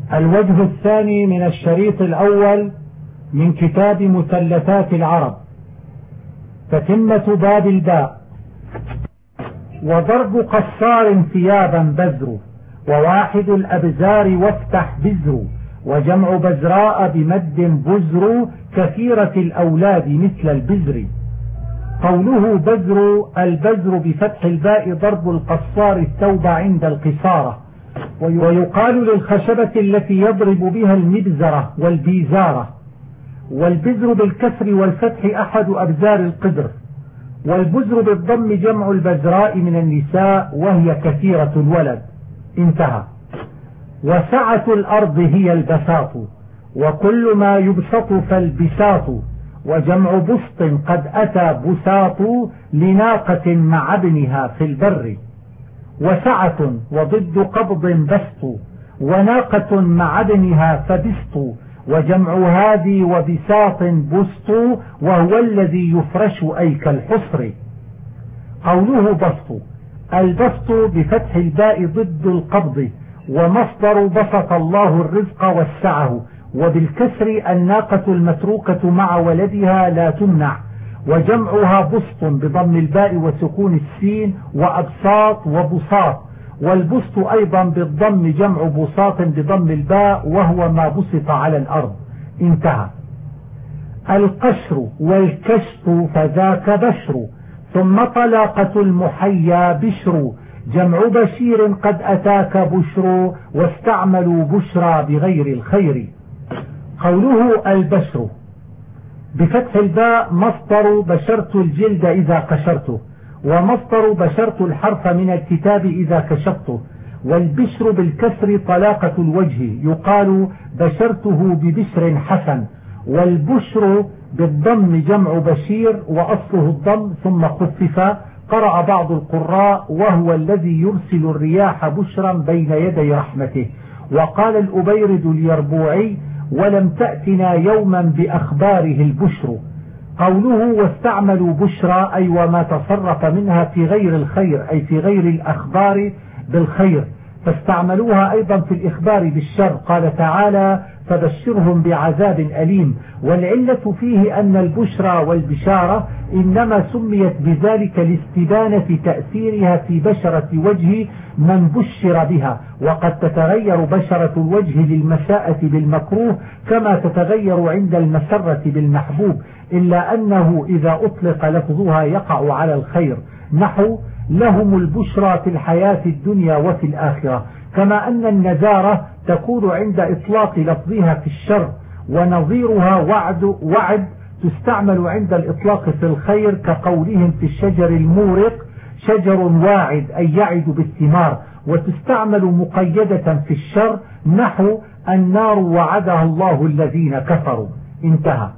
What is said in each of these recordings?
الوجه الثاني من الشريط الأول من كتاب مثلثات العرب، تتمة باب الباء. وضرب قصار ثيابا بزر، وواحد الأبزار وافتح بزر، وجمع بزراء بمد بزر، كثيرة الأولاد مثل البزر. قوله بزر، البزر بفتح الباء ضرب القصار الثوب عند القصارة، ويقال للخشبة التي يضرب بها المبزرة والبيزارة. والبزر بالكسر والفتح أحد أبزار القدر. والبزر بالضم جمع البزراء من النساء، وهي كثيرة الولد. انتهى. وسعة الأرض هي البساط، وكل ما يبسط فالبساط. وجمع بسط قد أتى بساط، لناقة مع ابنها في البر. وسعة وضد قبض بسط، وناقة مع ابنها فبسط. وجمع هذه وبساط بسط، وهو الذي يفرش أي كالحصر. قوله بسط، البسط بفتح الباء ضد القبض، ومصدر بسط الله الرزق وسعه. وبالكسر الناقة المتروكة مع ولدها لا تمنع. وجمعها بسط بضم الباء وسكون السين، وأبساط وبساط. والبسط أيضا بالضم جمع بساط بضم الباء، وهو ما بسط على الأرض. انتهى. القشر والكشط فذاك بشر، ثم طلاقة المحيا بشر. جمع بشير قد أتاك بشر، واستعملوا بشرى بغير الخير. قوله البشر بفتح الباء مصدر بشرت الجلد إذا قشرته، ومصدر بشرت الحرف من الكتاب إذا كشفته. والبشر بالكسر طلاقة الوجه، يقال بشرته ببشر حسن. والبشر بالضم جمع بشير، وأصله الضم ثم خفف. قرأ بعض القراء وهو الذي يرسل الرياح بشرا بين يدي رحمته. وقال الأبيرد اليربوعي ولم تأتنا يوما بأخباره البشر. قوله واستعملوا بشرى أي وما تصرف منها في غير الخير، أي في غير الأخبار بالخير، فاستعملوها أيضا في الإخبار بالشر. قال تعالى فبشرهم بعذاب أليم. والعلة فيه أن البشرى والبشارة إنما سميت بذلك لاستبانة تأثيرها في بشرة وجه من بشر بها. وقد تتغير بشرة الوجه للمساءة بالمكروه كما تتغير عند المسرة بالمحبوب، إلا أنه إذا أطلق لفظها يقع على الخير، نحو لهم البشرى في الحياة الدنيا وفي الآخرة. كما أن النذارة تكون عند إطلاق لفظها في الشر، ونظيرها وعد تستعمل عند الإطلاق في الخير، كقولهم في الشجر المورق شجر واعد أي يعد بالثمار. وتستعمل مقيدة في الشر، نحو النار وعدها الله الذين كفروا. انتهى.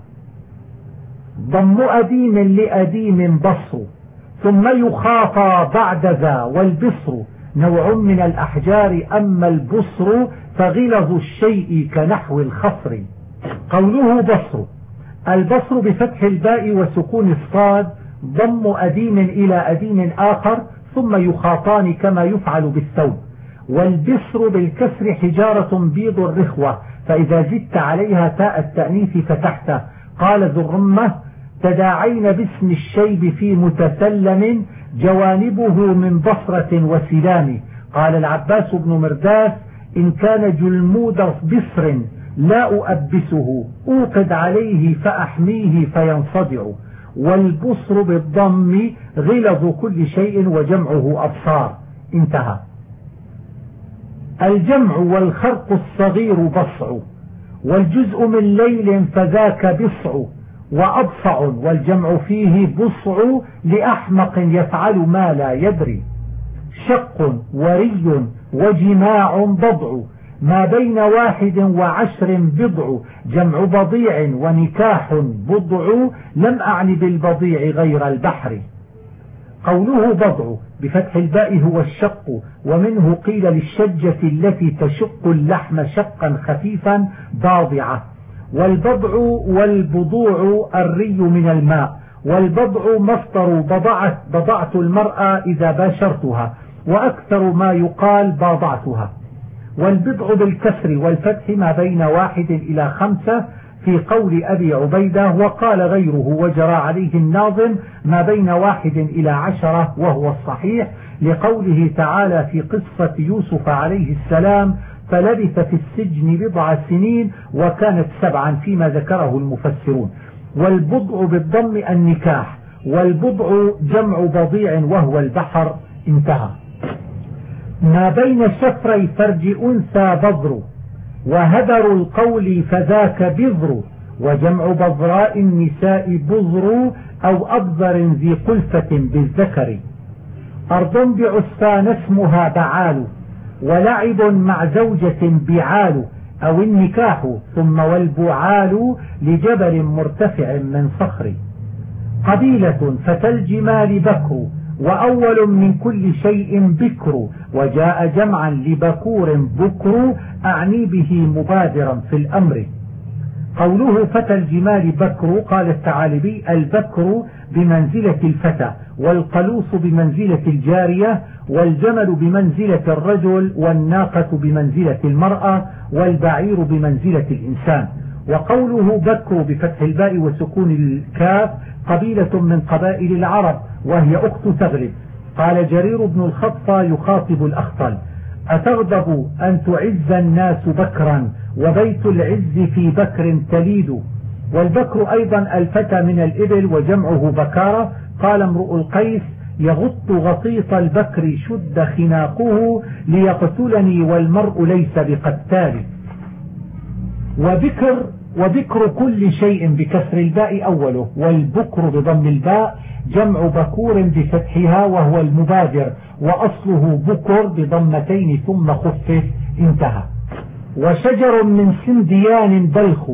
ضم أديم لأديم بصر، ثم يخاطى بعد ذا. والبصر نوع من الأحجار، أما البصر فغلظ الشيء كنحو الخصر. قوله بصر، البصر بفتح الباء وسكون الصاد، ضم أديم إلى أديم آخر ثم يخاطان كما يفعل بالثوب. والبصر بالكسر حجارة بيض الرخوة، فإذا زدت عليها تاء التأنيث فتحته. قال ذو الرمة تداعين باسم الشيب في متسلم، جوانبه من بصرة وسلام. قال العباس بن مرداس إن كان جلمود بصر لا أؤبسه، أوقد عليه فأحميه فينصدع. والبصر بالضم غلظ كل شيء، وجمعه أبصار. انتهى. الجمع والخرق الصغير بصع، والجزء من ليل فذاك بصع. وأبصع والجمع فيه بصع، لأحمق يفعل ما لا يدري. شق وري وجماع بضع، ما بين 21 بضع. جمع بضيع ونكاح بضع، لم أعني بالبضيع غير البحر. قوله بضع بفتح الباء هو الشق، ومنه قيل للشجة التي تشق اللحم شقا خفيفا ضاضعة. والبضع والبضوع الري من الماء. والبضع مصدر بضعت المرأة إذا باشرتها، وأكثر ما يقال باضعتها. والبضع بالكسر والفتح ما بين 1 إلى 5 في قول أبي عبيدة، وقال غيره وجرى عليه الناظم ما بين 1 إلى 10 وهو الصحيح، لقوله تعالى في قصة يوسف عليه السلام فلبث في السجن 7 سنين وكانت 7 فيما ذكره المفسرون. والبضع بالضم النكاح، والبضع جمع بضيع وهو البحر. انتهى. ما بين شفري فرج أنثى بضر، وهدر القول فذاك بضر، وجمع بضراء النساء بضر أو أبذر ذي قلفة بالذكر. أرض بعسفان اسمها بعال، ولعب مع زوجة بعال، أو النكاح ثم والبعال لجبل مرتفع من صخر. قبيلة فتى الجمال بكر، وأول من كل شيء بكر، وجاء جمعا لبكور بكر أعني به مبادرا في الأمر. قوله فتى الجمال بكر، قال الثعالبي البكر بمنزلة الفتى، والقلوص بمنزلة الجارية، والجمل بمنزلة الرجل، والناقة بمنزلة المرأة، والبعير بمنزلة الإنسان. وقوله بكر بفتح الباء وسكون الكاف قبيلة من قبائل العرب، وهي أخت تغلب. قال جرير بن الخطة يخاطب الأخطل: أتغضب أن تعز الناس بكرا، وبيت العز في بكر تليد. والبكر أيضا الفتى من الإبل وجمعه بكارة. قال امرؤ القيس: يغط غطيط البكر شد خناقه ليقتلني والمرء ليس بقتال. وبكر كل شيء بكسر الباء أوله، والبكر بضم الباء جمع بكور بفتحها وهو المبادر، وأصله بكر بضمتين ثم خفف. انتهى. وشجر من سنديان بلخ،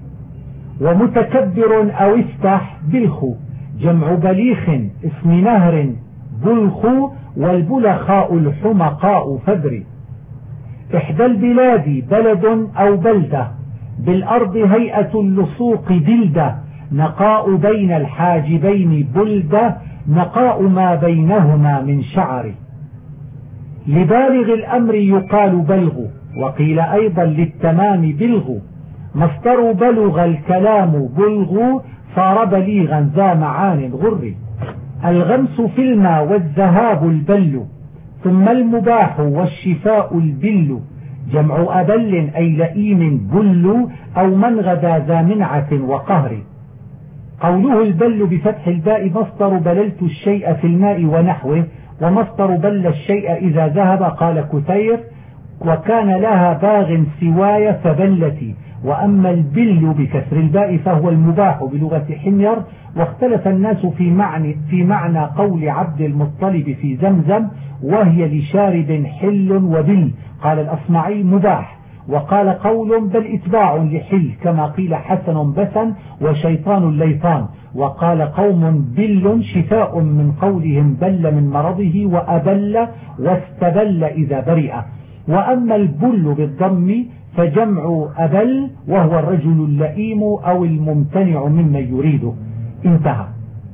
ومتكبر أو افتح بلخ، جمع بليخ اسم نهر بلخ، والبلخاء الحمقاء فدر. إحدى البلاد بلد أو بلدة، بالأرض هيئة اللصوق دلدة، نقاء بين الحاجبين بلدة، نقاء ما بينهما من شعر. لبالغ الأمر يقال بلغ، وقيل أيضا للتمام بلغ. مصدر بلغ الكلام بلغ، صار بليغا ذا معان غر. الغمس في الماء والذهاب البل، ثم المباح والشفاء البل، جمع أبل أي لئيم بل، أو من غدا ذا منعة وقهر. قوله البل بفتح الباء مصدر بللت الشيء في الماء ونحوه، ومصدر بل الشيء إذا ذهب. قال كثير: وكان لها باغ سواي فبلتي. وأما البل بكسر الباء فهو المباح بلغة حمير. واختلف الناس في معنى قول عبد المطلب في زمزم: وهي لشارب حل وبل. قال الأصمعي: مباح. وقال قول: بل إتباع لحل، كما قيل حسن بسن وشيطان ليطان. وقال قوم: بل شفاء من قولهم بل من مرضه، وأبل واستبل إذا برئ. وأما البل بالضم فجمع أبل، وهو الرجل اللئيم أو الممتنع ممن يريده. انتهى.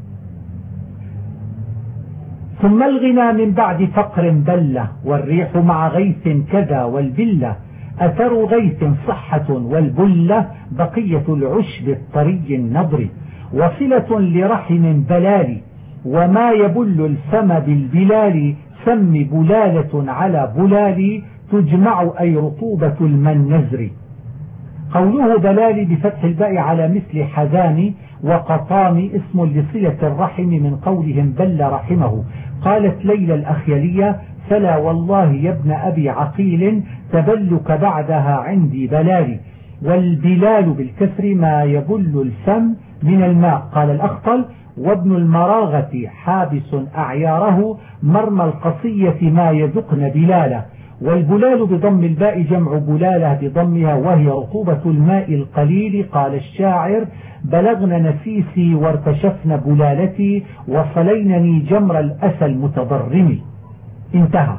ثم الغنى من بعد فقر بلة، والريح مع غيث كذا والبلة، أثر غيث صحة، والبلة بقية العشب الطري النضر. وصلة لرحم بلال، وما يبل الفم بالبلال، سم بلالة على بلال، تجمع أي رطوبة المنزر. قوله بلال بفتح الباء على مثل حزان وقطام اسم لصلة الرحم من قولهم بل رحمه. قالت ليلى الأخيلية: فلا والله يا ابن أبي عقيل، تبلك بعدها عندي بلالي. والبلال بالكسر ما يبل الفم من الماء. قال الأخطل: وابن المراغة حابس أعياره، مرمى القصية ما يذقن بلاله. والبلال بضم الباء جمع بلالة بضمها، وهي رطوبة الماء القليل. قال الشاعر: بلغن نفيسي وارتشفن بلالتي، وصلينني جمر الأسى المتضرم. انتهى.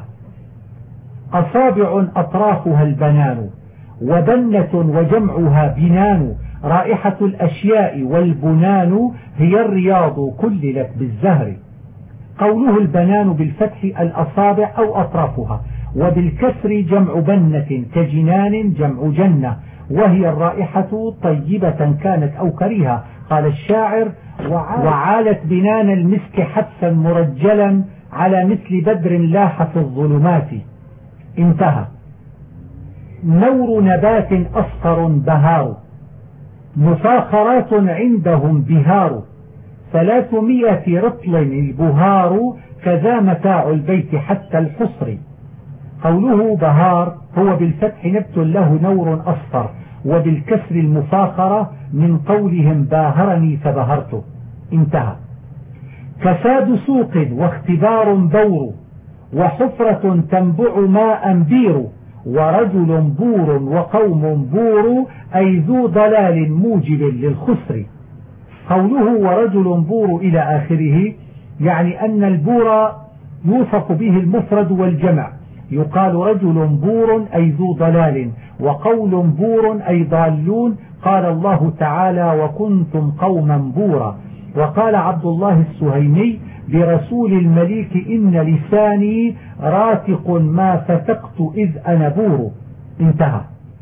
أصابع أطرافها البنان، وبنة وجمعها بنان، رائحة الأشياء والبنان هي الرياض كللت بالزهر. قوله البنان بالفتح الأصابع أو أطرافها، وبالكسر جمع بنة كجنان جمع جنة، وهي الرائحة طيبة كانت أو كريهة. قال الشاعر: وعالت بنان المسك حبسا مرجلا على مثل بدر لاح في الظلمات. انتهى. نور نبات أصفر بهار، مفاخرات عندهم بهار، 300 رطل البهار، كذا متاع البيت حتى الحصر. قوله بهار هو بالفتح نبت له نور أصفر، وبالكسر المفاخرة من قولهم باهرني فبهرته. انتهى. كساد سوق واختبار بور، وحفرة تنبع ماء بير، ورجل بور وقوم بور، أي ذو ضلال موجب للخسر. قوله ورجل بور إلى آخره يعني أن البور يوصف به المفرد والجمع، يقال رجل بور أي ذو ضلال، وقول بور أي ضالون. قال الله تعالى: وكنتم قوما بورا. وقال عبد الله السهيمي برسول المليك: إن لساني راتق ما فتقت إذ أنا بور. انتهى.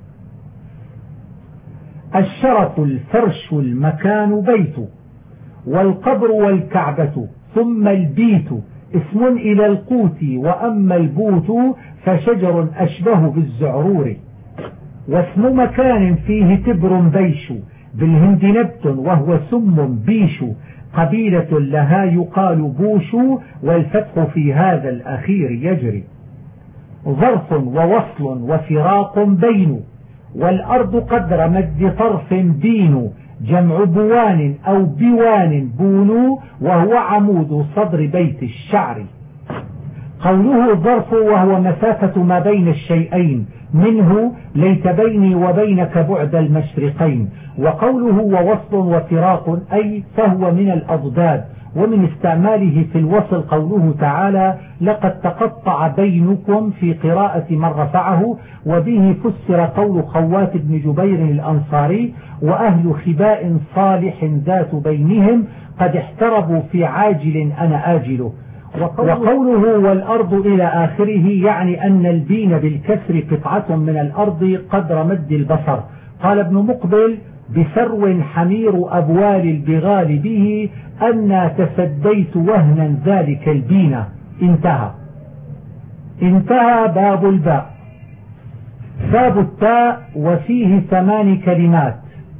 الشرف الفرش المكان بيت، والقبر والكعبة، ثم البيت اسم إلى القوت، وأما البوت فشجر أشبه بالزعرور. واسم مكان فيه تبر بيش، بالهند نبت وهو سم بيش، قبيلة لها يقال بوش، والفتح في هذا الأخير يجري. ظرف ووصل وفراق بين، والأرض قدر مد طرف بين، جمع بوان أو بوان بونو، وهو عمود صدر بيت الشعر. قوله ظرف وهو مسافة ما بين الشيئين، منه ليت بيني وبينك بعد المشرقين. وقوله ووصل وفراق أي فهو من الأضداد، ومن استعماله في الوصل قوله تعالى: لقد تقطع بينكم، في قراءة من رفعه. وبه فسر قول خوات بن جبير الأنصاري: وأهل خباء صالح ذات بينهم، قد احتربوا في عاجل أنا آجله. وقوله والأرض إلى آخره يعني أن البين بالكسر قطعة من الأرض قدر مد البصر. قال ابن مقبل: بسرو حمير أبوال البغال به، أنا تسديت وهنا ذلك البين. انتهى. انتهى باب الباء. باب التاء وفيه 8 كلمات: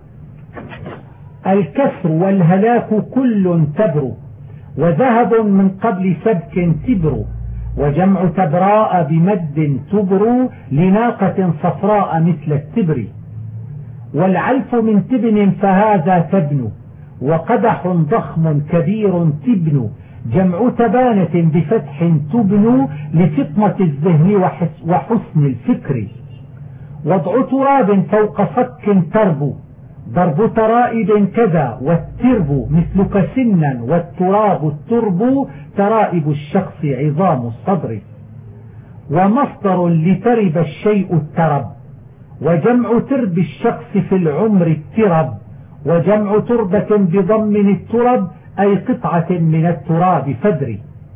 الكسر والهلاك كل تبر، وذهب من قبل سبك تبر، وجمع تبراء بمد تبر، لناقة صفراء مثل التبر. والعلف من تبن فهذا تبن، وقدح ضخم كبير تبن، جمع تبانة بفتح تبن، لفطنة الذهن وحسن الفكر. وضع تراب فوق صك ترب، ضرب ترائب كذا، والترب مثلك سنا، والتراب الترب، ترائب الشخص عظام الصدر. ومصدر لترب الشيء الترب، وجمع ترب الشخص في العمر الترب، وجمع تربة بضم الترب أي قطعة من التراب فدري.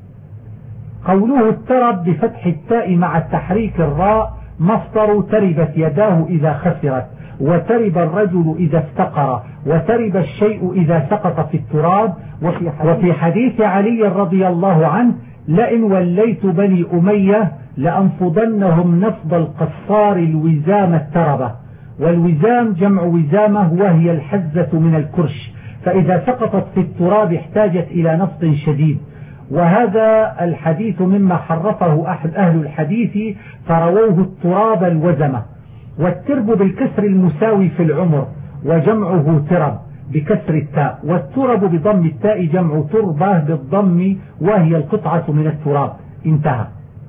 قوله الترب بفتح التاء مع التحريك الراء مصدر تربت يداه إذا خسرت، وترب الرجل إذا افتقر، وترب الشيء إذا سقط في التراب. وفي حديث علي رضي الله عنه: لئن وليت بني أمية لأنفضنهم نفض القصار الوزام التربة. والوزام جمع وزامة، وهي الحزة من الكرش، فإذا سقطت في التراب احتاجت إلى نفض شديد. وهذا الحديث مما حرفه أهل الحديث فرووه التراب الوزمة. والترب بالكسر المساوي في العمر، وجمعه ترب بكسر التاء، والترب بضم التاء جمع تربة بالضم، وهي القطعة من التراب. انتهى.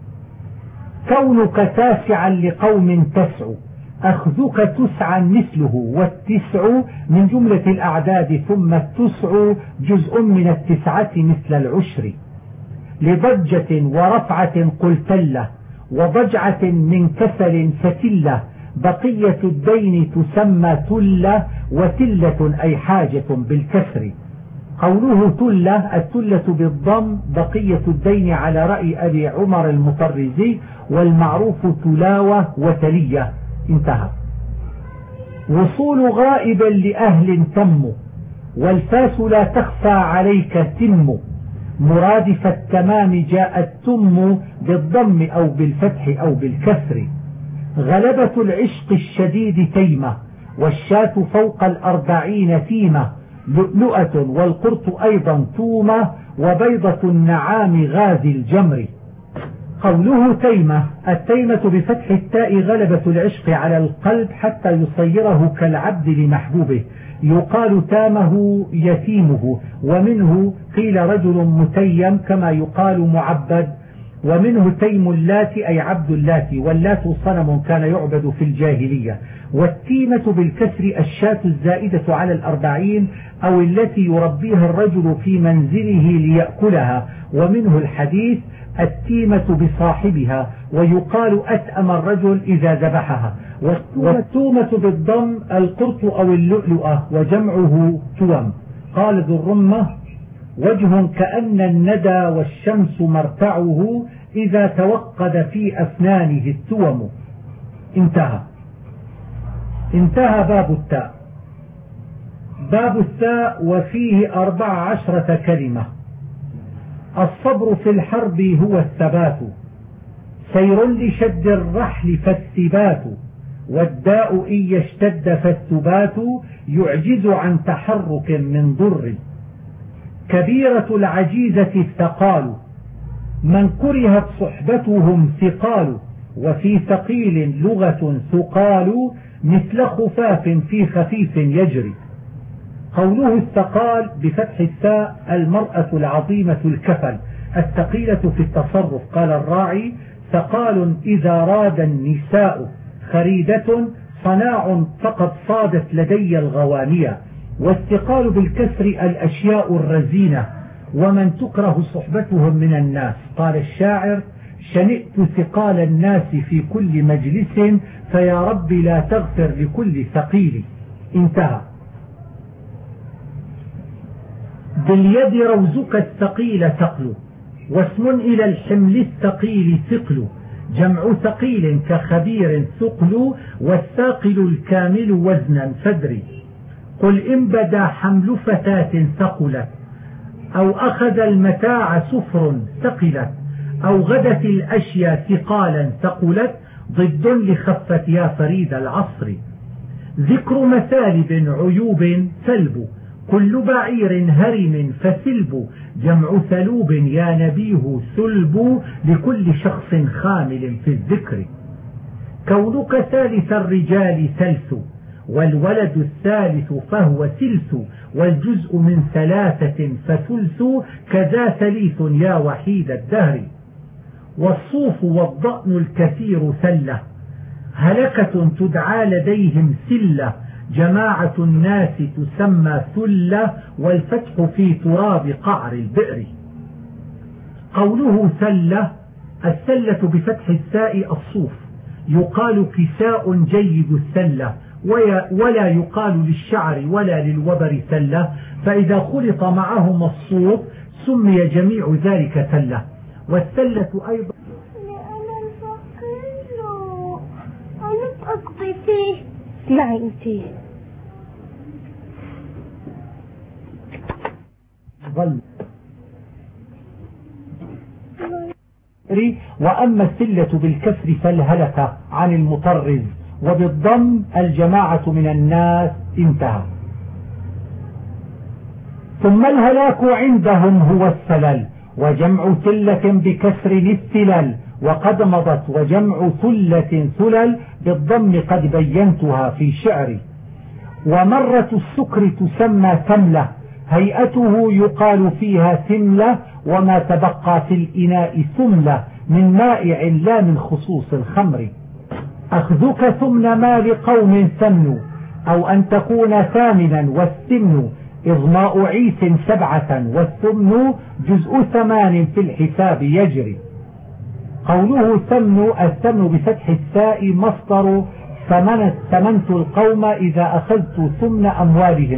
كونك تاسعا لقوم تسع، أخذك تسعا مثله، والتسع من جملة الأعداد، ثم التسع جزء من التسعة مثل العشر. لضجة ورفعة قلتله، وضجعة من كسل فتلة، بقية الدين تسمى تلة، وتلة أي حاجة بالكسر. قوله تلة، التلة بالضم بقية الدين على رأي أبي عمر المطرزي، والمعروف تلاوة وتلية. انتهى. وصول غائب لأهل تم، والفاس لا تخفى عليك تم، مرادف التمام جاء التم بالضم أو بالفتح أو بالكسر. غلبة العشق الشديد تيمة، والشاة فوق 40 تيمة، لؤلؤة والقرط أيضا تومة، وبيضة النعام غازي الجمر. قوله تيمة، التيمة بفتح التاء غلبة العشق على القلب حتى يصيره كالعبد لمحبوبه، يقال تامه يتيمه، ومنه قيل رجل متيم كما يقال معبد، ومنه تيم اللات أي عبد اللات، واللات صنم كان يعبد في الجاهلية. والتيمة بالكسر الشاة الزائدة على 40 أو التي يربيها الرجل في منزله ليأكلها، ومنه الحديث التيمة بصاحبها، ويقال أتأم الرجل إذا ذبحها. والتومة بالضم القرط أو اللؤلؤة، وجمعه توم. قال ذو الرمة وجه كأن الندى والشمس مرتعه، إذا توقد في أفنانه التوم. انتهى. باب التاء. باب التاء وفيه 14 كلمة. الصبر في الحرب هو الثبات، سير لشد الرحل فالثبات، والداء إن يشتد فالثبات، يعجز عن تحرك من ضر. كبيرة العجيزة الثقال، من كرهت صحبتهم ثقال، وفي ثقيل لغة ثقال، مثل خفاف في خفيف يجري. قوله الثقال بفتح الثاء المرأة العظيمة الكفل الثقيلة في التصرف. قال الراعي ثقال إذا راد النساء، خريدة صناع فقد صادت لدي الغوانية. والثقال بالكسر الأشياء الرزينة، ومن تكره صحبتهم من الناس. قال الشاعر شنئت ثقال الناس في كل مجلس، فيا رب لا تغفر لكل ثقيل. انتهى. باليد روزك الثقيل ثقل، واسم إلى الحمل الثقيل ثقل، جمع ثقيل كخبير ثقل، والثاقل الكامل وزنا فدري. قل إن بدا حمل فتاة ثقلت، أو أخذ المتاع سفر ثقلت، أو غدت الأشياء ثقالا ثقلت، ضد لخفت يا فريد العصر. ذكر مثالب عيوب سلب، كل بعير هرم فسلب، جمع ثلوب يا نبيه سلب، لكل شخص خامل في الذكر. كونك ثالث الرجال ثلث، والولد الثالث فهو ثلث، والجزء من 3 فثلث، كذا ثليث يا وحيد الدهر. والصوف والضأن الكثير ثلة، هلكة تدعى لديهم سلة، جماعة الناس تسمى ثلة، والفتح في تراب قعر البئر. قوله ثلة، الثلة بفتح الثاء الصوف، يقال كساء جيد الثلة، ولا يقال للشعر ولا للوبر ثلة، فإذا خلط معهما الصوف سمي جميع ذلك ثلة. والثلة أيضا أنا أقضي فيه. اسمعي انتي. وأما الثلة بالكسر فالهلكة عن المطرز، وبالضم الجماعة من الناس. انتهى. ثم الهلاك عندهم هو السلل، وجمع ثلة بكسر الثلل، وقد مضت. وجمع ثلة ثلل بالضم قد بينتها في شعري. ومرة السكر تسمى ثملة، هيئته يقال فيها ثملة، وما تبقى في الإناء ثملة، من مائع لا من خصوص الخمر. أخذك ثمن مال قوم ثمن، أو أن تكون ثامنا، والثمن إضماء عيس 7، والثمن جزء 8 في الحساب يجري. قوله ثمن، الثمن بفتح الثاء مصدر ثمنت القوم إذا أخذت ثمن أموالهم،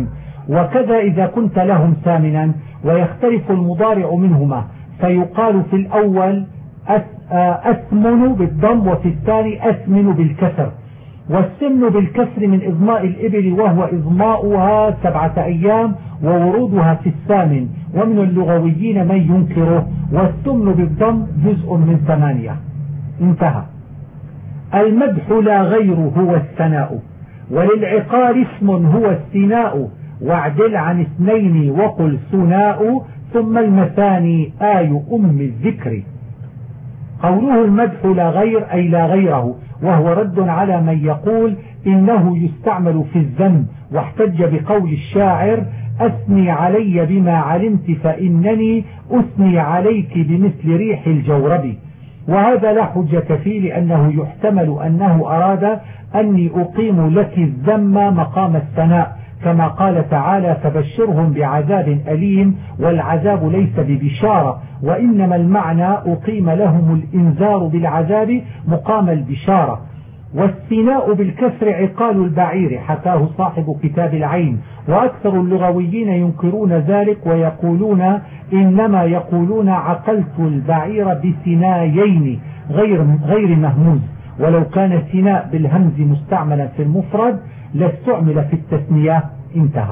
وكذا إذا كنت لهم سامنا ويختلف المضارع منهما، فيقال في الأول أثمن بالضم وفي الثاني أثمن بالكسر. والسمن بالكسر من إضماء الإبل، وهو إضماؤها 7 أيام وورودها في الثامن، ومن اللغويين من ينكره. والسمن بالضم جزء من 8. انتهى. المدح لا غير هو الثناء، وللعقار اسم هو الثناء، واعدل عن 2 وقل ثناء، ثم المثاني آي الذكر. قوله المدح لا غير أي لا غيره، وهو رد على من يقول إنه يستعمل في الذم، واحتج بقول الشاعر أثني علي بما علمت فإنني أثني عليك بمثل ريح الجورب. وهذا لا حجة فيه، لأنه يحتمل أنه أراد أني أقيم لك الذم مقام الثناء، كما قال تعالى فبشرهم بعذاب أليم، والعذاب ليس ببشارة، وإنما المعنى أقيم لهم الإنذار بالعذاب مقام البشارة. والثناء بالكسر عقال البعير، حكاه صاحب كتاب العين، وأكثر اللغويين ينكرون ذلك ويقولون إنما يقولون عقلت البعير بثنايين غير مهموز، ولو كان الثناء بالهمز مستعملا في المفرد لاستعمل في التثنية. انتهى.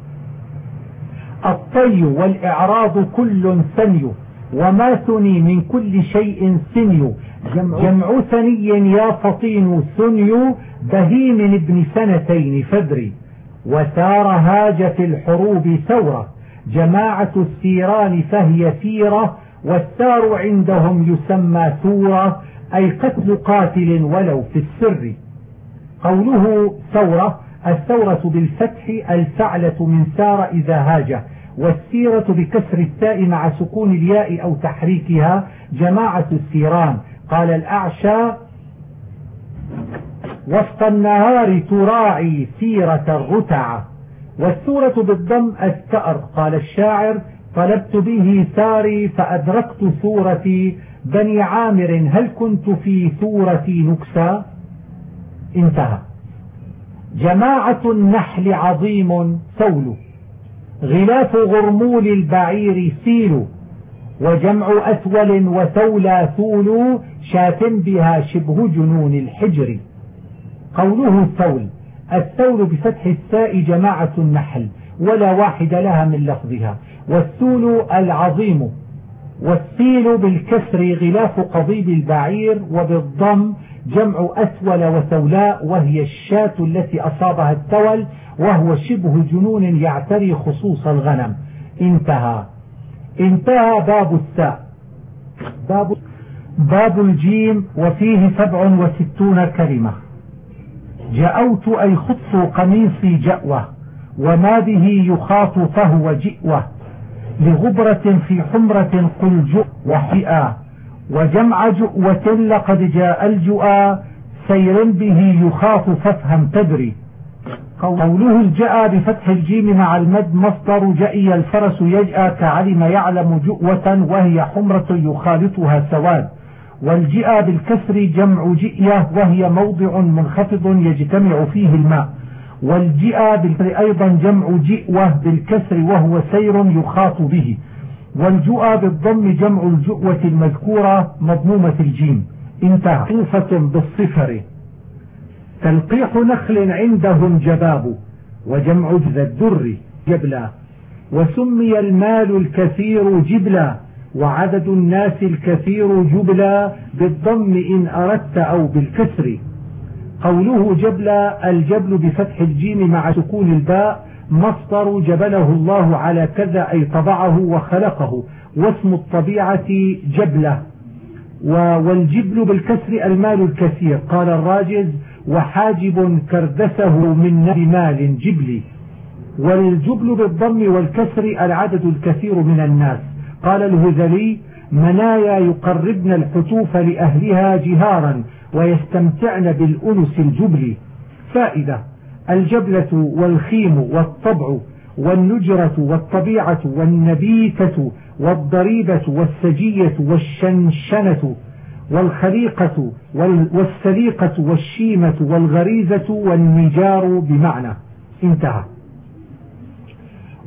الطي والإعراض كل ثني، وما ثني من كل شيء ثني، جمع ثني يا فطين ثني، بهيم ابن 2 فدري. وسار هاج في الحروب ثورة، جماعة الثيران فهي ثيرة، والثار عندهم يسمى ثورة، أي قتل قاتل ولو في السر. قوله ثورة، الثورة بالفتح الفعلة من سار إذا هاج، والسيرة بكسر التاء مع سكون الياء أو تحريكها جماعة الثيران. قال الأعشى وسط النهار تراعي سيرة الرتع. والثورة بالضم الثأر. قال الشاعر طلبت به ثاري فأدركت ثورتي، بني عامر هل كنت في ثورتي نكسا. انتهى. جماعة النحل عظيم ثول، غلاف غرمول البعير سيل، وجمع أثول وثولى ثول، شاة بها شبه جنون الحجر. قوله ثول، الثول بفتح الثاء جماعة النحل ولا واحد لها من لفظها، والثول العظيم، والثيل بالكسر غلاف قضيب البعير، وبالضم جمع أثول وثولاء، وهي الشاة التي أصابها الثول، وهو شبه جنون يعتري خصوص الغنم. انتهى. انتهى باب الثاء. باب الجيم، وفيه 67 كلمة. جأوت أي خط قميصي جأوة، وما به يخاط فهو جئوة، لغبرة في حمرة قل جؤ وحئا، وجمع جؤوة لقد جاء الجؤا، سير به يخاط فافهم تدري. قوله الجأ بفتح الجيم مع المد مصدر جئي الفرس يجأ، كعلم يعلم جؤوة، وهي حمرة يخالطها سواد. والجئ بالكسر جمع جئية، وهي موضع منخفض يجتمع فيه الماء. والجئ بالكسر أيضا جمع جئوة بالكسر، وهو سير يخاط به. والجؤ بالضم جمع الجؤوة المذكورة مضمومة الجيم. انتهى. صفة بالصفر. تلقيح نخل عندهم جباب، وجمع ذا الدر جبلا، وسمي المال الكثير جبلا، وعدد الناس الكثير جبلا، بالضم إن أردت أو بالكسر. قوله جبلا، الجبل بفتح الجيم مع سكون الباء مصدر جبله الله على كذا أي طبعه وخلقه، واسم الطبيعة جبلة. والجبل بالكسر المال الكثير. قال الراجز وحاجب كردسه من مال جبلي. والجبل بالضم والكسر العدد الكثير من الناس. قال الهذلي منايا يقربن الحتوف لأهلها جهارا، ويستمتعن بالأنس الجبل. فائدة: الجبلة والخيم والطبع والنجرة والطبيعة والنبيتة والضريبة والسجية والشنشنة والخليقة والسليقة والشيمة والغريزة والنجار بمعنى. انتهى.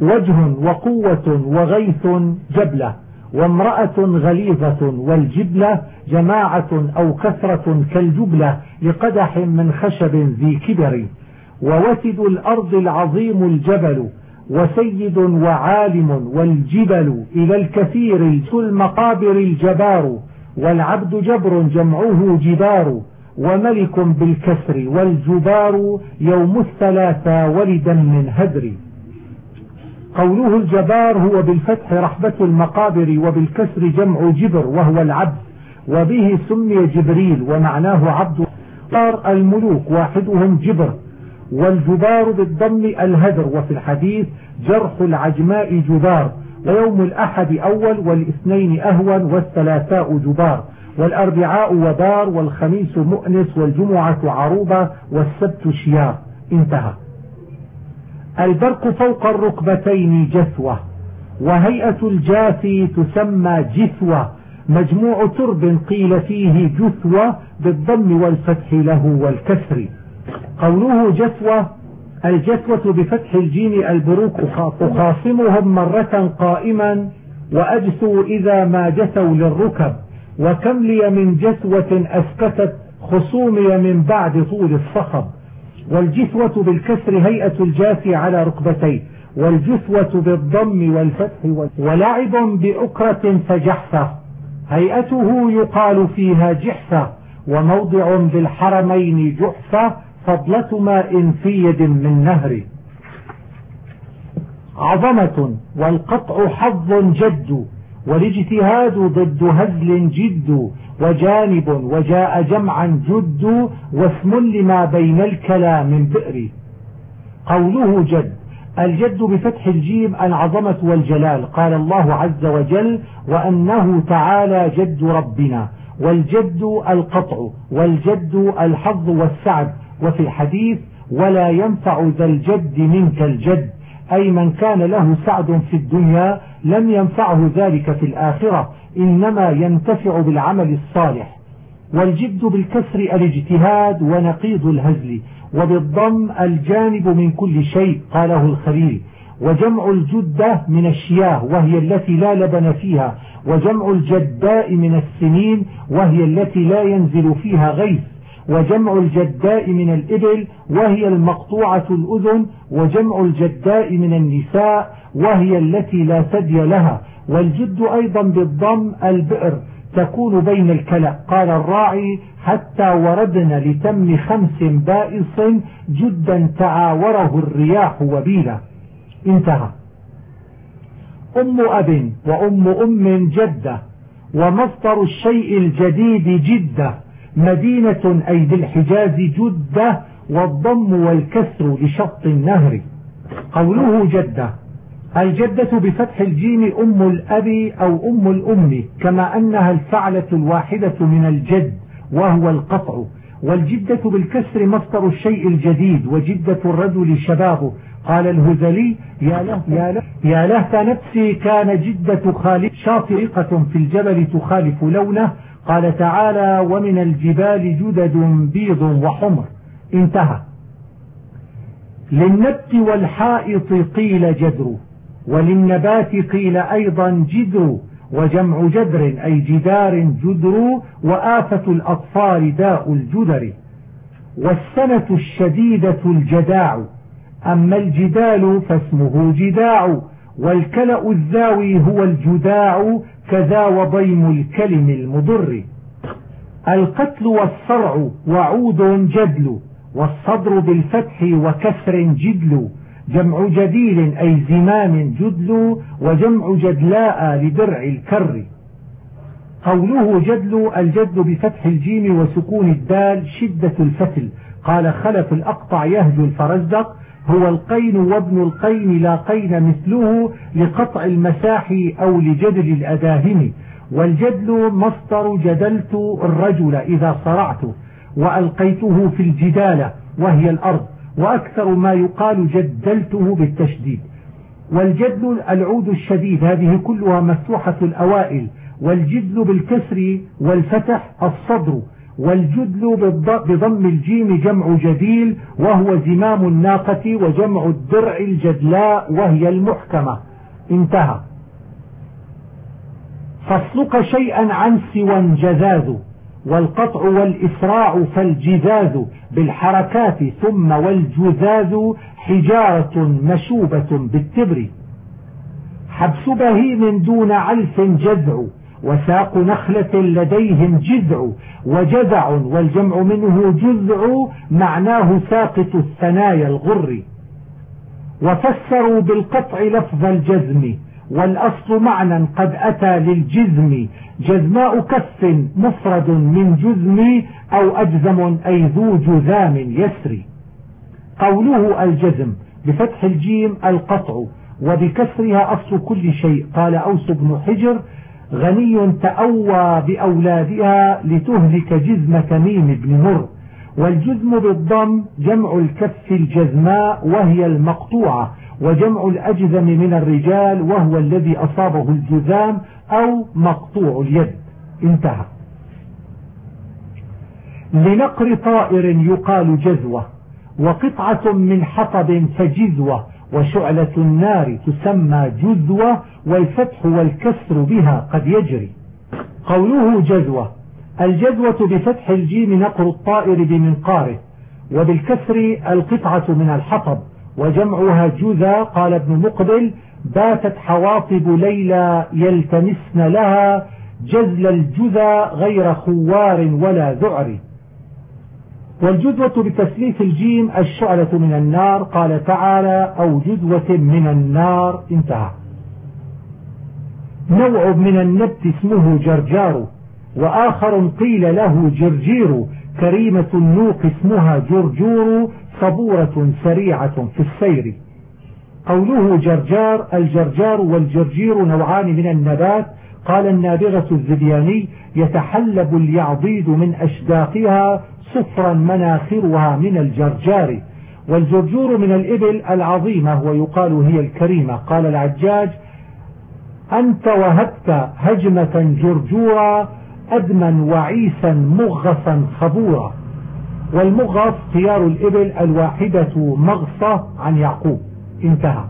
وجه وقوة وغيث جبلة، وامرأة غليظة، والجبلة جماعة أو كثرة كالجبلة لقدح من خشب ذي كبر، ووسد الأرض العظيم الجبل، وسيد وعالم، والجبل إلى الكثير المقابر الجبار، والعبد جبر جمعه جبار، وملك بالكسر، والجبار يوم الثلاثة ولدا من هدر. قوله الجبار هو بالفتح رحبة المقابر، وبالكسر جمع جبر وهو العبد، وبه سمي جبريل، ومعناه عبد الملوك واحدهم جبر، والجبار بالضم الهدر. وفي الحديث جرح العجماء جبار، ويوم الأحد أول، والاثنين أهون، والثلاثاء جبار، والأربعاء وبار، والخميس مؤنس، والجمعة عروبة، والسبت شيار. انتهى. البرق فوق الركبتين جثوة، وهيئة الجاثي تسمى جثوة، مجموع ترب قيل فيه جثوة بالضم والفتح له والكسر. قوله جثوة، الجثوة بفتح الجيم البروك، أخاصمهم مرة قائما، وأجثوا إذا ما جثوا للركب، وكم لي من جثوة أسكتت خصومي من بعد طول الصخب. والجثوة بالكسر هيئة الجاثي على ركبتيه، والجثوة بالضم والفتح. ولعب بأكرة فجحفة، هيئته يقال فيها جحفة، وموضع بالحرمين جحفة، فضلة ماء في يد من نهر. عظمة، والقطع حظ جد، والاجتهاد ضد هزل جد، وجانب، وجاء جمعا جد، واسم لما بين الكلام من بئر. قوله جد، الجد بفتح الجيم العظمة والجلال، قال الله عز وجل: وأنه تعالى جد ربنا. والجد القطع، والجد الحظ والسعد. وفي الحديث: ولا ينفع ذا الجد منك الجد، أي من كان له سعد في الدنيا لم ينفعه ذلك في الآخرة، إنما ينتفع بالعمل الصالح. والجد بالكسر الاجتهاد ونقيض الهزل، وبالضم الجانب من كل شيء، قاله الخليل. وجمع الجدة من الشياه، وهي التي لا لبن فيها، وجمع الجداء من السنين، وهي التي لا ينزل فيها غيث، وجمع الجداء من الإبل، وهي المقطوعة الأذن، وجمع الجداء من النساء، وهي التي لا ثدي لها. والجد أيضا بالضم البئر، تكون بين الكلى. قال الراعي: حتى وردنا لتم 5 بائص جدا تعاوره الرياح وبيلا. انتهى. أم أب وأم جدة، ومصدر الشيء الجديد جدة، مدينة أي بالحجاز جدة، والضم والكسر لشط النهر. قوله جدة، الجدة بفتح الجيم أم الأب أو أم الأم، كما أنها الفعلة الواحدة من الجد وهو القطع. والجدة بالكسر مصدر الشيء الجديد، وجدة الرجل شبابه. قال الهذلي: يا لهت نفسي كان جدة خالد شاطئة في الجبل تخالف لونه. قال تعالى: ومن الجبال جدد بيض وحمر. انتهى. للنبت والحائط قيل جدر، وللنبات قيل أيضا جدر، وجمع جدر أي جدار جدر، وآفة الأطفال داء الجدر. والسنة الشديدة الجداع، أما الجدال فاسمه جداع، والكلأ الزاوي هو الجداع، كذا وضيم الكلم المضر. القتل والصرع وعود جدل، والصدر بالفتح وكسر جدل، جمع جديل أي زمام جدل، وجمع جدلاء لدرع الكر. قوله جدل، الجد بفتح الجيم وسكون الدال شدة الفتل. قال خلف الأقطع يهجو الفرزدق: هو القين وابن القين لا قين مثله، لقطع المساح أو لجدل الأداهم. والجدل مصدر جدلت الرجل إذا صرعته، وألقيته في الجدالة وهي الأرض، وأكثر ما يقال جدلته بالتشديد. والجدل العود الشديد، هذه كلها مفتوحة الأوائل. والجدل بالكسر والفتح الصدر، والجدل بضم الجيم جمع جديل وهو زمام الناقة، وجمع الدرع الجدلاء وهي المحكمة. انتهى. فاصلك شيئا عن سوى جزاز، والقطع والإسراع فالجزاز بالحركات، ثم والجزاز حجارة مشوبة بالتبر. حبس بهيم دون علف جذع، وساق نخلة لديهم جذع، وجذع والجمع منه جذع معناه ساقط الثنايا الغر. وفسروا بالقطع لفظ الجزم، والأصل معنى قد أتى للجزم، جزماء كف مفرد من جزم، أو أجزم أي ذو جذام يسري. قوله الجزم بفتح الجيم القطع وبكسرها أصل كل شيء. قال أوس بن حجر: غني تأوى بأولادها لتهلك جزم تميم بن مر. والجزم بالضم جمع الكف الجزماء وهي المقطوعة، وجمع الأجزم من الرجال وهو الذي أصابه الجذام أو مقطوع اليد. انتهى. لنقر طائر يقال جزوة، وقطعة من حطب فجزوة، وشعلة النار تسمى جذوة، والفتح والكسر بها قد يجري. قوله جزوة: الجزوة بفتح الجيم نقر الطائر بمنقاره، وبالكسر القطعة من الحطب، وجمعها جذا. قال ابن مقبل: باتت حواطب ليلى يلتمسن لها جزل الجذا غير خوار ولا ذعر. والجذوة بتسليف الجيم الشعلة من النار. قال تعالى: أو جذوة من النار. انتهى. نوع من النبت اسمه جرجار، وآخر قيل له جرجير. كريمة النوق اسمها جرجور، صبورة سريعة في السير. قوله جرجار: الجرجار والجرجير نوعان من النبات. قال النابغة الزبياني: يتحلب اليعضيد من أشداقها صفرا مناخرها من الجرجار. والجرجور من الإبل العظيمة، ويقال هي الكريمة. قال العجاج: أنت وهبت هجمة جرجورا، أدما وعيسا مغصا خبورا. والمغص خيار الإبل الواحدة مغصة عن يعقوب. انتهى.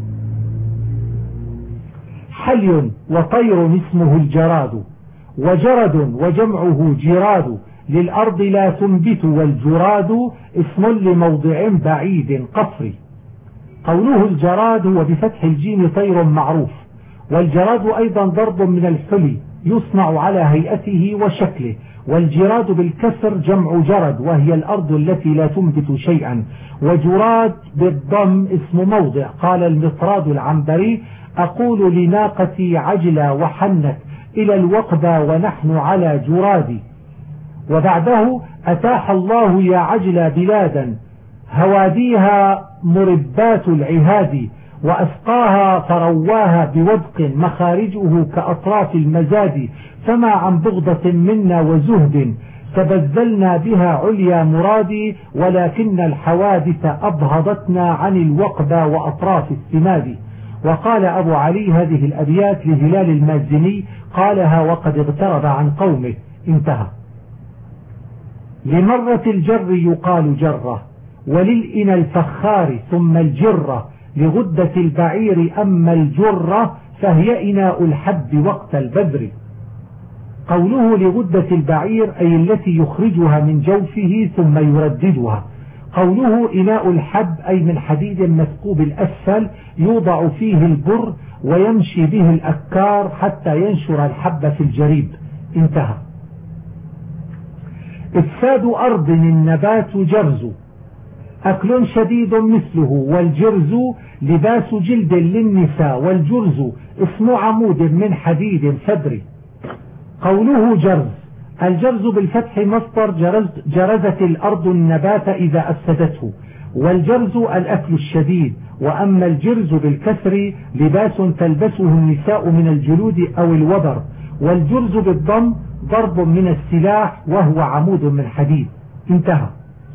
حلي وطير اسمه الجراد، وجرد وجمعه جراد، للأرض لا تنبت. والجراد اسم لموضع بعيد قصري. قوله الجراد هو بفتح الجيم طير معروف. والجراد أيضا ضرب من الحلي يصنع على هيئته وشكله. والجراد بالكسر جمع جرد، وهي الأرض التي لا تنبت شيئا. وجراد بالضم اسم موضع. قال المطراد العنبري: أقول لناقتي عجلة وحنت إلى الوقبة ونحن على جراد. وبعده: أتاح الله يا عجلة بلادا هواديها مربات العهاد، وأسقاها فرواها بودق مخارجه كأطراف المزاد، فما عن بغضة منا وزهد تبذلنا بها عليا مرادي، ولكن الحوادث أبهضتنا عن الوقبة وأطراف السماد. وقال أبو علي هذه الأبيات لهلال المازني، قالها وقد اغترب عن قومه. انتهى. لمرة الجر يقال جرة، وللإن الفخار ثم الجرة، لغدة البعير أما الجرة فهي إناء الحب وقت البذر. قوله لغدة البعير أي التي يخرجها من جوفه ثم يرددها. قوله إناء الحب أي من حديد مثقوب الأسفل يوضع فيه البر ويمشي به الأكار حتى ينشر الحب في الجريب. انتهى. إفساد أرض النبات جرز، أكل شديد مثله. والجرز لباس جلد للنساء. والجرز اسم عمود من حديد فدري. قوله جرز: الجرز بالفتح مصدر جرزت الأرض النبات إذا أفسدته. والجرز الأكل الشديد. وأما الجرز بالكسر لباس تلبسه النساء من الجلود أو الوبر. والجرز بالضم ضرب من السلاح وهو عمود من حديد. انتهى.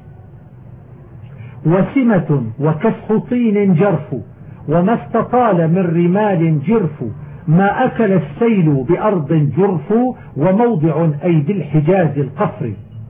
وسمة وكسح طين جرف، وما استطال من رمال جرف، ما أكل السيل بأرض جرف، وموضع أي بالحجاز القصر.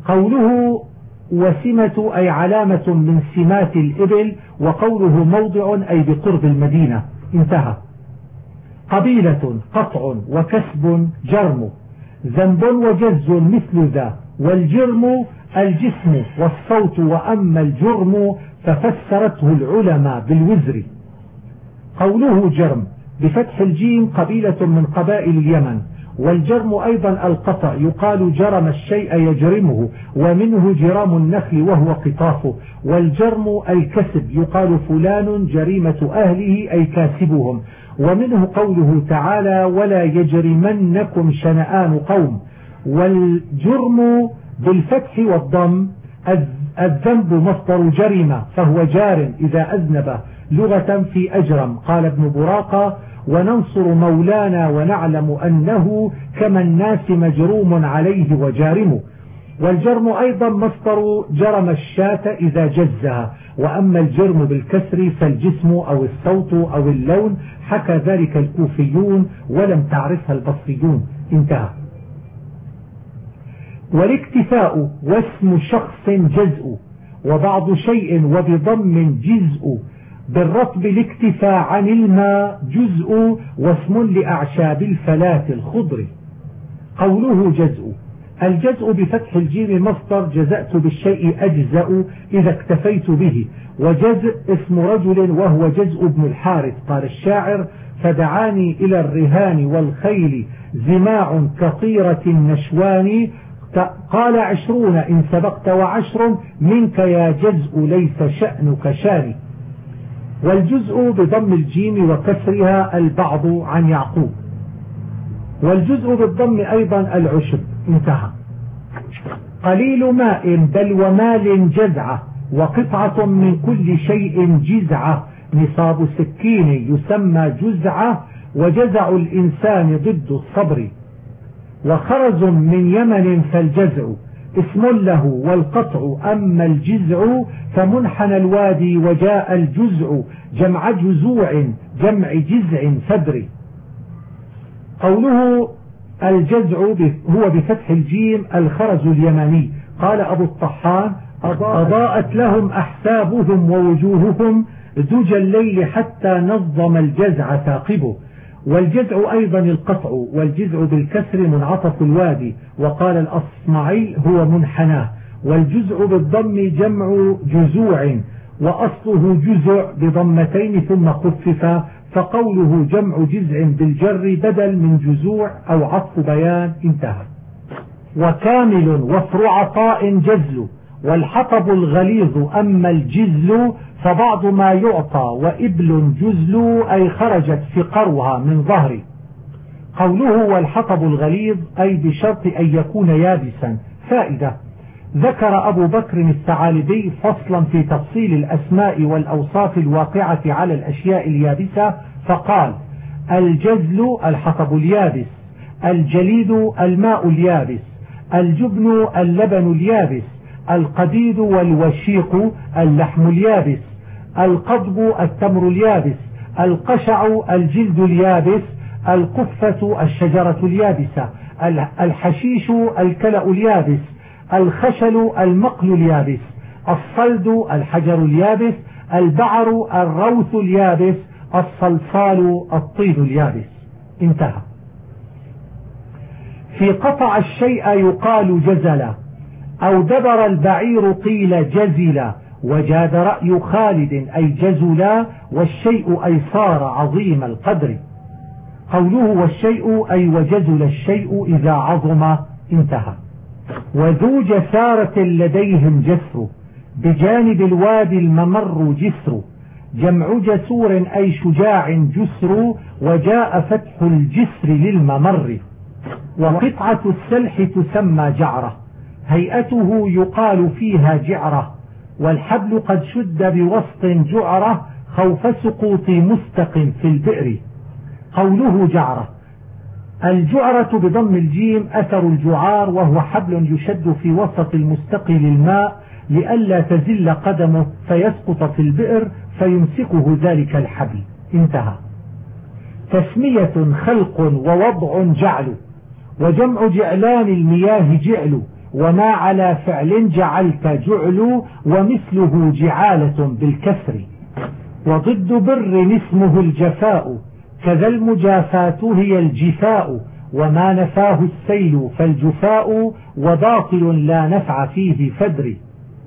قوله وسمة أي علامة من سمات الإبل، وقوله موضع أي بقرب المدينة. انتهى. قبيلة قطع وكسب جرم، ذنب وجز مثل ذا، والجرم الجسم والصوت، وأما الجرم ففسرته العلماء بالوزر. قوله جرم بفتح الجيم قبيلة من قبائل اليمن، والجرم أيضا القطع، يقال جرم الشيء يجرمه، ومنه جرام النخل وهو قطافه. والجرم الكسب، يقال فلان جريمة أهله أي كاسبهم، ومنه قوله تعالى ولا يجرمنكم شنآن قوم. والجرم بالفتح والضم الذنب مصدر جرم، فهو جار إذا أذنب لغة في أجرم. قال ابن براقة وننصر مولانا ونعلم أنه كما الناس مجروم عليه وجارم. والجرم أيضا مصدر جرم الشاة إذا جزها. وأما الجرم بالكسر فالجسم أو الصوت أو اللون، حكى ذلك الكوفيون ولم تعرفها البصريون. انتهى. والاكتفاء واسم شخص جزء، وبعض شيء وبضم جزء، بالرطب الاكتفاء عن الماء جزء، واسم لأعشاب الفلاة الخضر. قوله جزء، الجزء بفتح الجيم مصدر جزأت بالشيء أجزأ إذا اكتفيت به، وجزء اسم رجل وهو جزء بن الحارث. قال الشاعر فدعاني إلى الرهان والخيل زماع كطيرة النشوان، قال 20 إن سبقت و10 منك يا جزء ليس شأنك شاني. والجزء بضم الجيم وكسرها البعض عن يعقوب. والجزء بالضم أيضا العشب. انتهى. قليل ماء بل ومال جزعة، وقطعة من كل شيء جزعة، نصاب سكين يسمى جزعة، وجزع الإنسان ضد الصبر. وخرز من يمن فالجزع اسم له والقطع، أما الجزع فمنحنى الوادي، وجاء الجزع جمع جزوع جمع جزع فدر. قوله الجزع هو بفتح الجيم الخرز اليمني. قال أبو الطحان أضاءت لهم أحسابهم ووجوههم دجى الليل حتى نظم الجزع ثاقبه. والجزع أيضا القطع، والجزع بالكسر منعطف الوادي. وقال الأصمعي هو منحناه. والجزع بالضم جمع جزوع، وأصله جزع بضمتين ثم خفف، فقوله جمع جزع بالجر بدل من جزوع أو عطف بيان. انتهى. وكامل وفر عطاء جزل، والحطب الغليظ أما الجزل فبعض ما يعطى، وإبل جزل أي خرجت فقرها من ظهري. قوله والحطب الغليظ أي بشرط أن يكون يابسا. فائدة: ذكر أبو بكر الثعالبي فصلا في تفصيل الأسماء والأوصاف الواقعة على الأشياء اليابسة، فقال: الجزل الحطب اليابس، الجليد الماء اليابس، الجبن اللبن اليابس، القديد والوشيق اللحم اليابس، القضب التمر اليابس، القشع الجلد اليابس، القفة الشجرة اليابسة، الحشيش الكلأ اليابس، الخشل المقل اليابس، الصلد الحجر اليابس، البعر الروث اليابس، الصلصال الطين اليابس. انتهى. في قطع الشيء يقال جزلا، أو دبر البعير قيل جزلا، وجاد رأي خالد أي جزلا، والشيء أي صار عظيم القدر. قوله والشيء أي وجزل الشيء إذا عظم. انتهى. وذو جسارة لديهم جسر، بجانب الوادي الممر جسر، جمع جسور أي شجاع جسر، وجاء فتح الجسر للممر. وقطعة السلح تسمى جعرة، هيئته يقال فيها جعرة، والحبل قد شد بوسط جعرة خوف سقوط مستق في البئر. قوله جعرة، الجعرة بضم الجيم أثر الجعار، وهو حبل يشد في وسط المستقي للماء لئلا تزل قدمه فيسقط في البئر فيمسكه ذلك الحبل. انتهى. تسمية خلق ووضع جعل، وجمع جعلان المياه جعل، وما على فعل جعلت جعل ومثله جعالة بالكسر. وضد بر اسمه الجفاء كذا المجافاة هي الجفاء وما نفاه السيل فالجفاء وباطل لا نفع فيه فدري.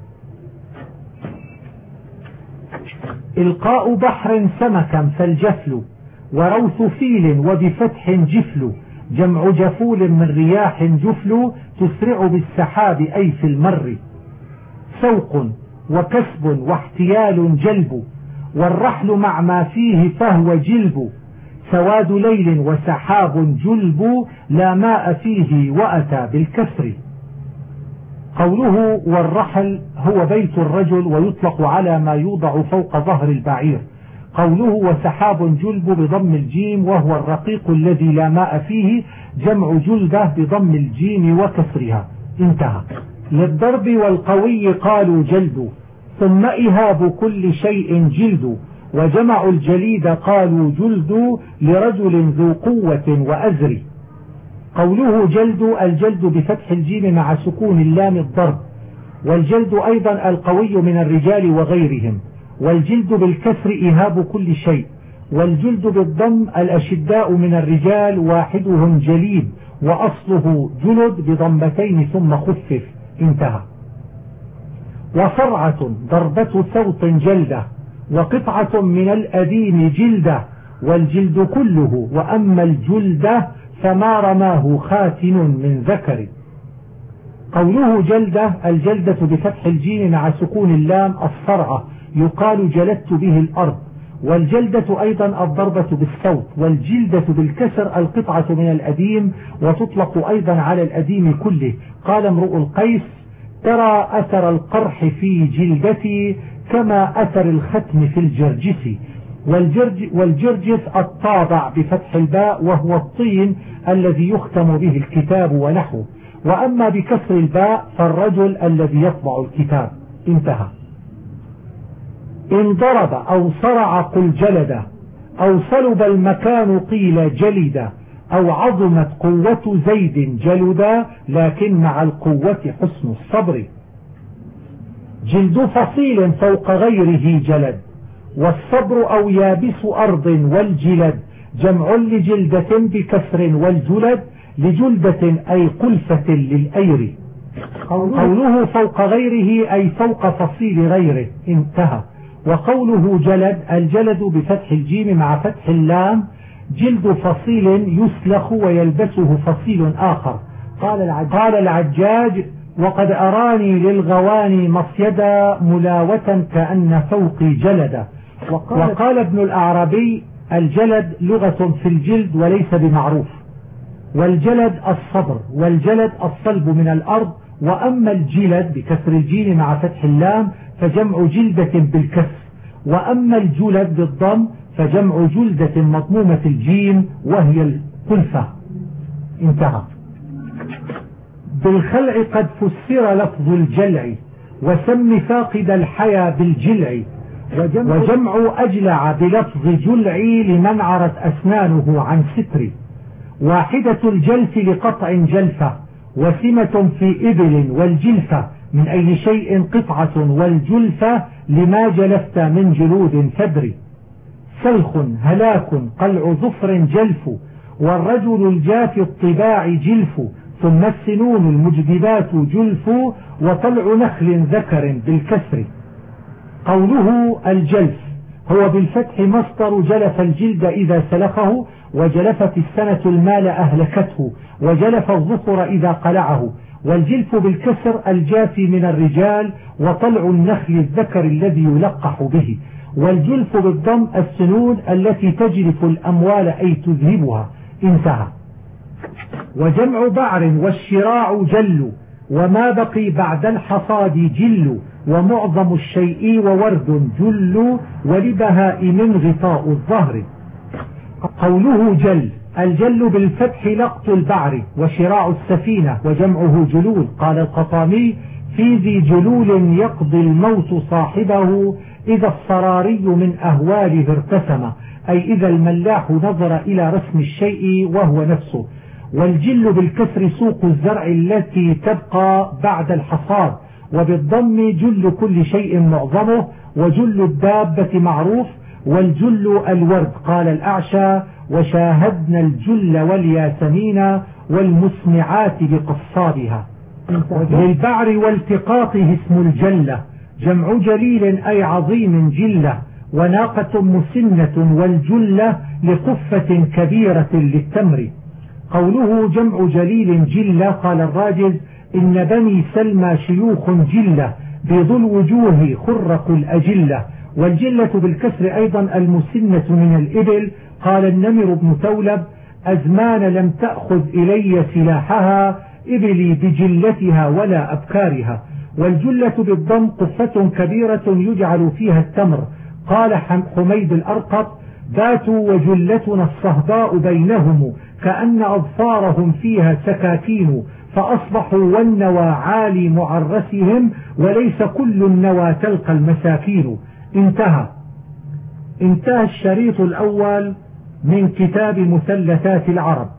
إلقاء بحر سمكا فالجفل وروث فيل وبفتح جفل جمع جفول من رياح جفل تسرع بالسحاب أي في المر. سوق وكسب واحتيال جلب والرحل مع ما فيه فهو جلب سواد ليل وسحاب جلب لا ماء فيه وأتى بالكسر. قوله والرحل هو بيت الرجل ويطلق على ما يوضع فوق ظهر البعير. قوله وسحاب جلب بضم الجيم وهو الرقيق الذي لا ماء فيه جمع جلبة بضم الجيم وكسرها. انتهى. للضرب والقوي قالوا جلد ثم إهاب كل شيء جلد وجمع الجليد قالوا جلد لرجل ذو قوة وأزر. قوله جلد الجلد بفتح الجيم مع سكون اللام الضرب والجلد أيضا القوي من الرجال وغيرهم والجلد بالكسر إهاب كل شيء والجلد بالضم الأشداء من الرجال واحدهم جليد وأصله جلد بضمتين ثم خفف. انتهى. وصرعة ضربة صوت جلدة وقطعة من الأديم جلدة والجلد كله وأما الجلدة فما رماه خاتن من ذكر. قوله جلدة الجلدة بفتح الجيم مع سكون اللام الصرعة يقال جلدت به الأرض والجلدة أيضا الضربة بالصوت والجلدة بالكسر القطعة من الأديم وتطلق أيضا على الأديم كله. قال امرؤ القيس ترى أثر القرح في جلدتي كما أثر الختم في الجرجس. والجرجس الطابع بفتح الباء وهو الطين الذي يختم به الكتاب ونحوه وأما بكسر الباء فالرجل الذي يطبع الكتاب. انتهى. إن ضرب أو صرع قل جلد أو صلب المكان قيل جلد أو عظمت قوة زيد جلدا لكن مع القوة حسن الصبر. جلد فصيل فوق غيره جلد والصبر أو يابس أرض والجلد جمع لجلدة بكسر والجلد لجلدة أي قلفة للأير. قوله فوق غيره أي فوق فصيل غيره. انتهى. وقوله جلد الجلد بفتح الجيم مع فتح اللام جلد فصيل يسلخ ويلبسه فصيل آخر. قال العجاج وقد أراني للغواني مصيدا ملاوة كأن فوقي جلدا. وقال ابن الأعرابي الجلد لغة في الجلد وليس بمعروف والجلد الصبر والجلد الصلب من الأرض وأما الجلد بكسر الجيم مع فتح اللام فجمع جلدة بالكسر وأما الجلد بالضم فجمع جلدة مضمومة الجيم وهي القلفة. انتهى. بالخلع قد فسر لفظ الجلع وسم فاقد الحيا بالجلع وجمع أجلع بلفظ جلعي لمن عرت أسنانه عن ستر. واحدة الجلف لقطع جلفة وسمة في إبل والجلفة من أي شيء قطعة والجلفة لما جلفت من جلود فدر. سلخ هلاك قلع ظفر جلف والرجل الجاف الطباع جلف ثم السنون المجدبات جلف وطلع نخل ذكر بالكسر. قوله الجلف هو بالفتح مصدر جلف الجلد إذا سلخه وجلفت السنة المال أهلكته وجلف الظفر إذا قلعه والجلف بالكسر الجافي من الرجال وطلع النخل الذكر الذي يلقح به والجلف بالضم السنون التي تجلف الأموال أي تذهبها. انتهى. وجمع بعر والشراع جل وما بقي بعد الحصاد جل ومعظم الشيء وورد جل ولبهاء من غطاء الظهر. قوله جل الجل بالفتح لقط البعر وشراع السفينة وجمعه جلول. قال القطامي في ذي جلول يقضي الموت صاحبه إذا الصراري من أهواله ارتسم أي إذا الملاح نظر إلى رسم الشيء وهو نفسه. والجل بالكسر سوق الزرع التي تبقى بعد الحصاد، وبالضم جل كل شيء معظمه، وجل الدابة معروف، والجل الورد. قال الأعشى: وشاهدنا الجل والياسمين والمسمعات بقصابها. للبعر والتقاطه اسم الجلة، جمع جليل أي عظيم جلة، وناقة مسنة، والجلة لقفة كبيرة للتمر. قوله جمع جليل جلة، قال الراجز: إن بني سلمى شيوخ جلة، بيض الوجوه خرق الأجلة. والجلة بالكسر أيضا المسنة من الإبل. قال النمر بن ثولب: أزمان لم تأخذ إلي سلاحها، إبلي بجلتها ولا أبكارها. والجلة بالضم قفة كبيرة يجعل فيها التمر. قال حميد الأرقط: باتوا وجلتنا الصهباء بينهم، كأن أظفارهم فيها سكاكين، فأصبحوا والنوى عالي معرسهم، وليس كل النوى تلقى المساكين. انتهى الشريط الأول من كتاب مثلثات العرب.